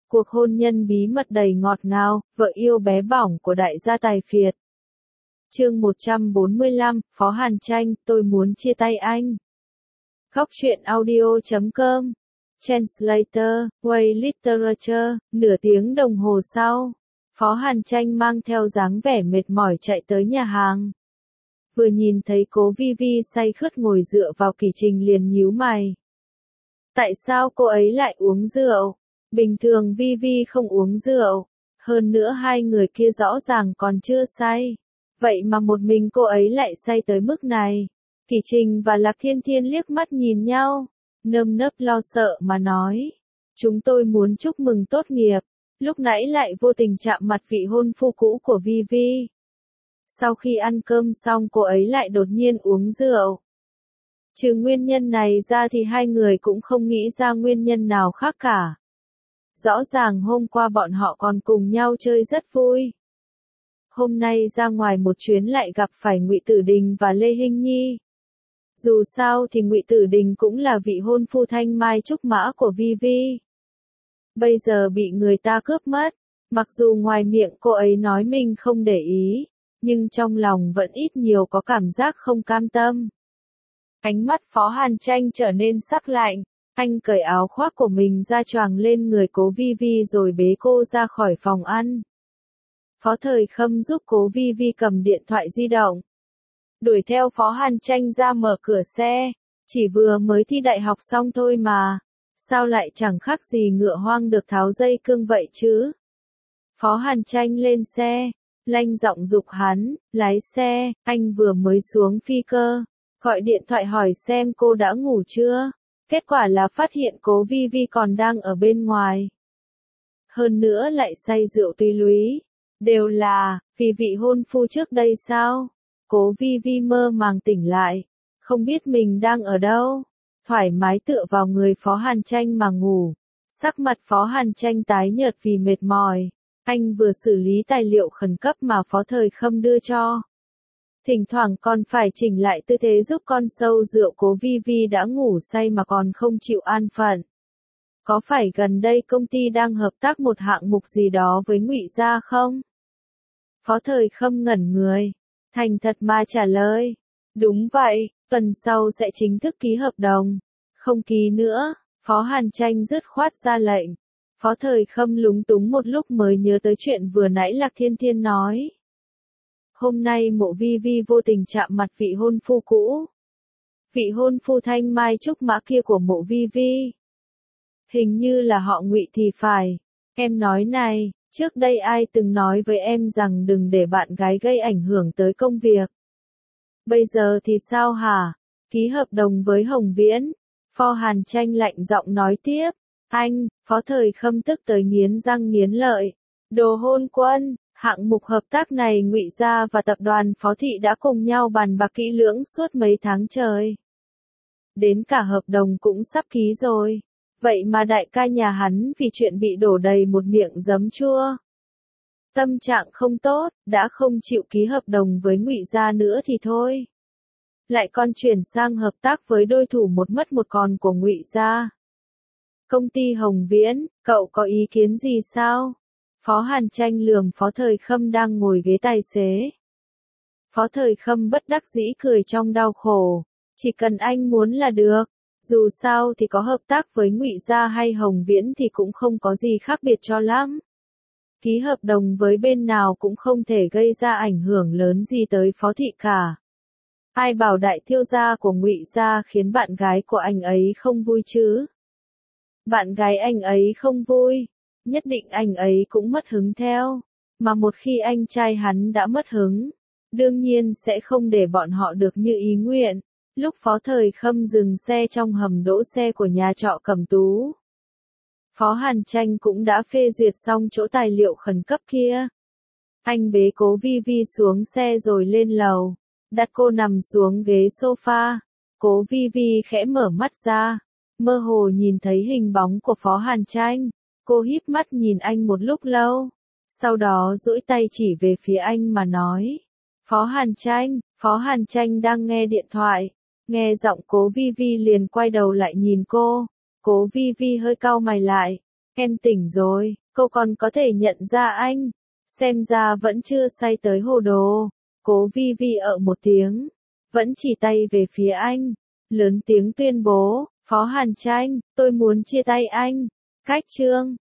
Cuộc hôn nhân bí mật đầy ngọt ngào, vợ yêu bé bỏng của đại gia tài phiệt. Chương 145, Phó Hàn Tranh, tôi muốn chia tay anh. Góc truyện audio.com. Translator, Way Literature, nửa tiếng đồng hồ sau. Phó Hàn Tranh mang theo dáng vẻ mệt mỏi chạy tới nhà hàng. Vừa nhìn thấy cố Vi Vi say khướt ngồi dựa vào Kỳ Trình liền nhíu mày. Tại sao cô ấy lại uống rượu? Bình thường Vi Vi không uống rượu. Hơn nữa hai người kia rõ ràng còn chưa say. Vậy mà một mình cô ấy lại say tới mức này. Kỳ Trình và Lạc Thiên Thiên liếc mắt nhìn nhau. Nơm nớp lo sợ mà nói. Chúng tôi muốn chúc mừng tốt nghiệp. Lúc nãy lại vô tình chạm mặt vị hôn phu cũ của Vi Vi. Sau khi ăn cơm xong cô ấy lại đột nhiên uống rượu. Trừ nguyên nhân này ra thì hai người cũng không nghĩ ra nguyên nhân nào khác cả. Rõ ràng hôm qua bọn họ còn cùng nhau chơi rất vui. Hôm nay ra ngoài một chuyến lại gặp phải Ngụy Tử Đình và Lê Hinh Nhi. Dù sao thì Ngụy Tử Đình cũng là vị hôn phu thanh mai trúc mã của Vi Vi. Bây giờ bị người ta cướp mất, mặc dù ngoài miệng cô ấy nói mình không để ý, nhưng trong lòng vẫn ít nhiều có cảm giác không cam tâm. Ánh mắt Phó Hàn Tranh trở nên sắc lạnh, anh cởi áo khoác của mình ra choàng lên người cố Vi Vi rồi bế cô ra khỏi phòng ăn. Phó Thời Khâm giúp cố Vi Vi cầm điện thoại di động. Đuổi theo Phó Hàn Tranh ra mở cửa xe, chỉ vừa mới thi đại học xong thôi mà, sao lại chẳng khác gì ngựa hoang được tháo dây cương vậy chứ? Phó Hàn Tranh lên xe, lanh giọng giục hắn, lái xe, anh vừa mới xuống phi cơ, gọi điện thoại hỏi xem cô đã ngủ chưa, kết quả là phát hiện cố Vi Vi còn đang ở bên ngoài. Hơn nữa lại say rượu tùy lúy, đều là, vì vị hôn phu trước đây sao? Cố Vi Vi mơ màng tỉnh lại, không biết mình đang ở đâu, thoải mái tựa vào người Phó Hàn Tranh mà ngủ. Sắc mặt Phó Hàn Tranh tái nhợt vì mệt mỏi, anh vừa xử lý tài liệu khẩn cấp mà Phó Thời Khâm đưa cho. Thỉnh thoảng còn phải chỉnh lại tư thế giúp con sâu rượu cố Vi Vi đã ngủ say mà còn không chịu an phận. Có phải gần đây công ty đang hợp tác một hạng mục gì đó với Ngụy Gia không? Phó Thời Khâm ngẩn người, thành thật mà trả lời. Đúng vậy, tuần sau sẽ chính thức ký hợp đồng. Không ký nữa, Phó Hàn Tranh dứt khoát ra lệnh. Phó Thời Khâm lúng túng một lúc mới nhớ tới chuyện vừa nãy Lạc Thiên Thiên nói. Hôm nay Mộ Vi Vi vô tình chạm mặt vị hôn phu cũ. Vị hôn phu thanh mai trúc mã kia của Mộ Vi Vi. Hình như là họ Ngụy thì phải. Em nói này, trước đây ai từng nói với em rằng đừng để bạn gái gây ảnh hưởng tới công việc. Bây giờ thì sao hả? Ký hợp đồng với Hồng Viễn. Phó Hàn Tranh lạnh giọng nói tiếp. Anh, Phó Thời Khâm tức tới nghiến răng nghiến lợi. Đồ hôn quân, hạng mục hợp tác này Ngụy Gia và tập đoàn Phó Thị đã cùng nhau bàn bạc kỹ lưỡng suốt mấy tháng trời. Đến cả hợp đồng cũng sắp ký rồi. Vậy mà đại ca nhà hắn vì chuyện bị đổ đầy một miệng giấm chua. Tâm trạng không tốt, đã không chịu ký hợp đồng với Ngụy Gia nữa thì thôi. Lại còn chuyển sang hợp tác với đôi thủ một mất một còn của Ngụy Gia. Công ty Hồng Viễn, cậu có ý kiến gì sao? Phó Hàn Tranh lườm Phó Thời Khâm đang ngồi ghế tài xế. Phó Thời Khâm bất đắc dĩ cười trong đau khổ. Chỉ cần anh muốn là được. Dù sao thì có hợp tác với Ngụy Gia hay Hồng Viễn thì cũng không có gì khác biệt cho lắm. Ký hợp đồng với bên nào cũng không thể gây ra ảnh hưởng lớn gì tới Phó Thị cả. Ai bảo đại thiếu gia của Ngụy Gia khiến bạn gái của anh ấy không vui chứ? Bạn gái anh ấy không vui, nhất định anh ấy cũng mất hứng theo. Mà một khi anh trai hắn đã mất hứng, đương nhiên sẽ không để bọn họ được như ý nguyện. Lúc Phó Thời Khâm dừng xe trong hầm đỗ xe của nhà trọ Cẩm Tú, Phó Hàn Tranh cũng đã phê duyệt xong chỗ tài liệu khẩn cấp kia. Anh bế cố Vi Vi xuống xe rồi lên lầu, đặt cô nằm xuống ghế sofa. Cố Vi Vi khẽ mở mắt ra, mơ hồ nhìn thấy hình bóng của Phó Hàn Tranh. Cô híp mắt nhìn anh một lúc lâu, sau đó duỗi tay chỉ về phía anh mà nói. Phó Hàn Tranh đang nghe điện thoại. Nghe giọng cố Vi Vi liền quay đầu lại nhìn cô. Cố Vi Vi hơi cau mày lại. Em tỉnh rồi, cô còn có thể nhận ra anh. Xem ra vẫn chưa say tới hồ đồ. Cố Vi Vi ở một tiếng, vẫn chỉ tay về phía anh, lớn tiếng tuyên bố, Phó Hàn Tranh, tôi muốn chia tay anh. Khách trương.